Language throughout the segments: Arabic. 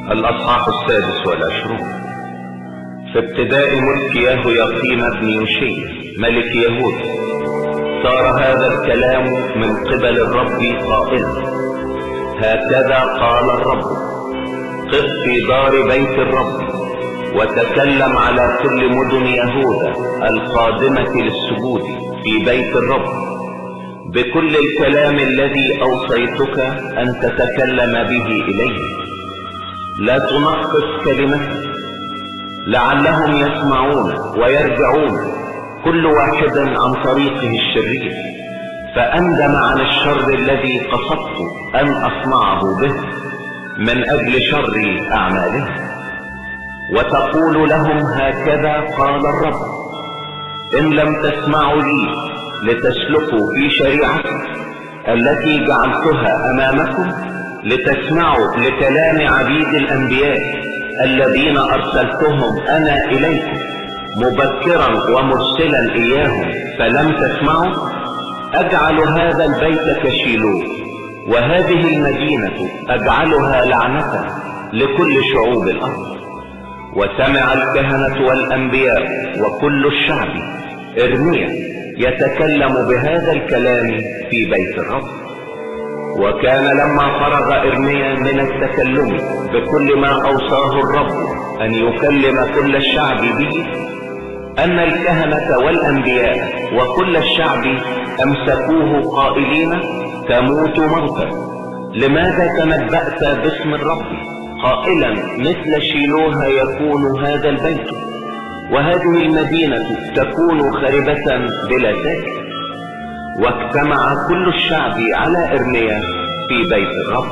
الأصحاح 26. في ابتداء ملك يهوياقيم بن يوشيا ملك يهوذا صار هذا الكلام من قبل الرب قائلا: هكذا قال الرب: قف في دار بيت الرب وتكلم على كل مدن يهوذا القادمة للسجود في بيت الرب بكل الكلام الذي أوصيتك أن تتكلم به إليه. لا تنقص كلمتك، لعلهم يسمعون ويرجعون كل واحد عن طريقه الشرير، فأندم عن الشر الذي قصدت أن أصنعه به من أجل شر أعمالهم. وتقول لهم: هكذا قال الرب: إن لم تسمعوا لي لتسلكوا في شريعتي التي جعلتها أمامكم، لتسمعوا لكلام عبيد الأنبياء الذين أرسلتهم أنا إليكم مبكرا ومرسلا إياهم فلم تسمعوا، أجعل هذا البيت كشيلوه وهذه المدينة أجعلها لعنة لكل شعوب الأرض. وسمع الكهنة والأنبياء وكل الشعب إرميا يتكلم بهذا الكلام في بيت الرب. وكان لما فرغ إرميا من التكلم بكل ما أوصاه الرب أن يكلم كل الشعب به، أن الكهنة والأنبياء وكل الشعب أمسكوه قائلين: تموت موتا، لماذا تنبأت باسم الرب قائلا مثل شيلوه يكون هذا البيت وهذه المدينة تكون خربة بلا ساكن؟ واجتمع كل الشعب على إرميا في بيت الرب.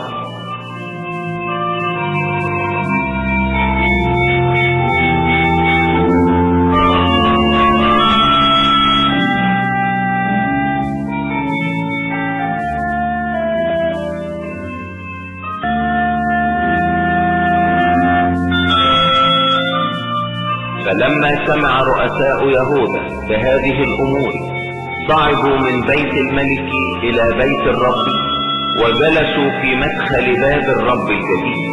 فلما سمع رؤساء يهوذا بهذه الأمور صعدوا من بيت الملك إلى بيت الرب وجلسوا في مدخل باب الرب الجديد.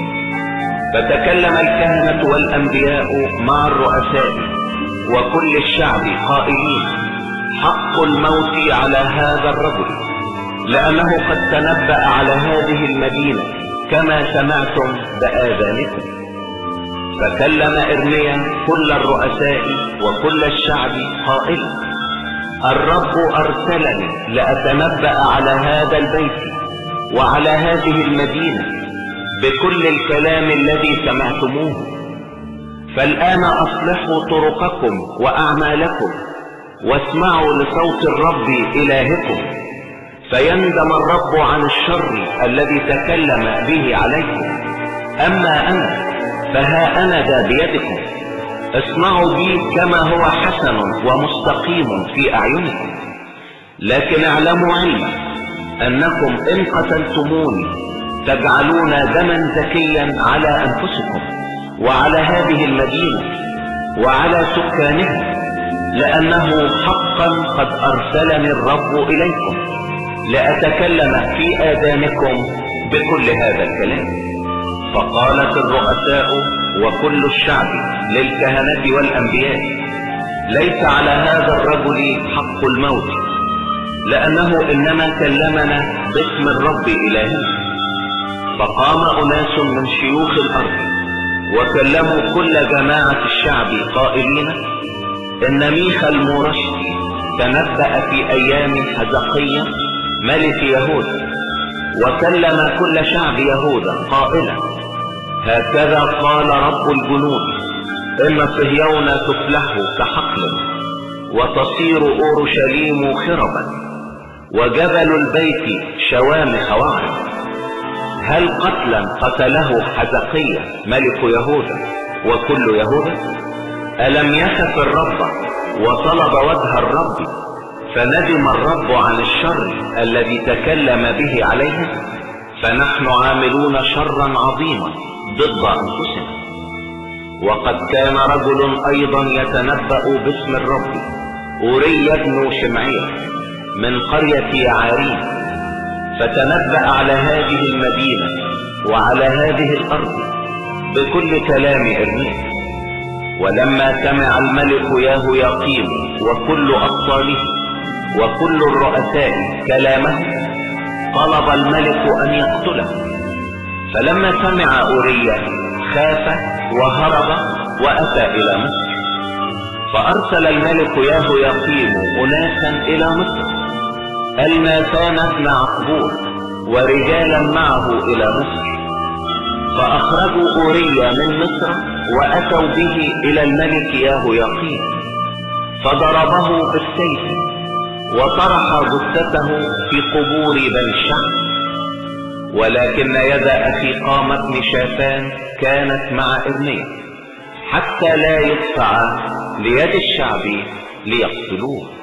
فتكلم الكهنة والأنبياء مع الرؤساء وكل الشعب قائلين: حق الموت على هذا الرجل، لأنه قد تنبأ على هذه المدينة كما سمعتم بآذانكم. فكلم إرميا كل الرؤساء وكل الشعب قائلا: الرب أرسلني لأتنبأ على هذا البيت وعلى هذه المدينة بكل الكلام الذي سمعتموه. فالآن أصلحوا طرقكم وأعمالكم واسمعوا لصوت الرب إلهكم، فيندم الرب عن الشر الذي تكلم به عليكم. أما أنا فها أنا ذا بيدكم، اصنعوا بي كما هو حسن ومستقيم في أعينكم. لكن اعلموا علما أنكم إن قتلتموني تجعلون دما زكيا على أنفسكم وعلى هذه المدينة وعلى سكانها، لأنه حقا قد أرسلني الرب إليكم لأتكلم في آذانكم بكل هذا الكلام. فقالت الرؤساء وكل الشعب للكهنة والأنبياء: ليس على هذا الرجل حق الموت، لأنه إنما كلمنا باسم الرب إلهنا. فقام أناس من شيوخ الأرض وكلموا كل جماعة الشعب قائلين: إن ميخا المورشتي تنبأ في أيام حزقية ملك يهوذا وكلم كل شعب يهوذا قائلا: هكذا قال رب الجنود: إن صهيون تفلح كحقل وتصير أورشليم خربا وجبل البيت شوامخ وعر. هل قتلا قتله حزقية ملك يهوذا وكل يهوذا؟ ألم يخف الرب وطلب وجه الرب فندم الرب عن الشر الذي تكلم به عليه؟ فنحن عاملون شرا عظيما ضد أنفسنا. وقد كان رجل أيضا يتنبأ باسم الرب، أوريا بن شمعية من قرية يعاريم، فتنبأ على هذه المدينة وعلى هذه الأرض بكل كلام إرميا. ولما سمع الملك يهوياقيم وكل أبطاله وكل الرؤساء كلامه طلب الملك أن يقتله. فلما سمع أوريا خاف وهرب وأتى إلى مصر. فأرسل الملك يهوياقيم أناسا إلى مصر، الماثان بن عقبور ورجالا معه إلى مصر. فأخرجوا أوريا من مصر وأتوا به إلى الملك يهوياقيم، فضربه بالسيف وطرح جثته في قبور بني شعب. ولكن يد أخيقام بن شافان كانت مع إرميا حتى لا يدفع ليد الشعب ليقتلوه.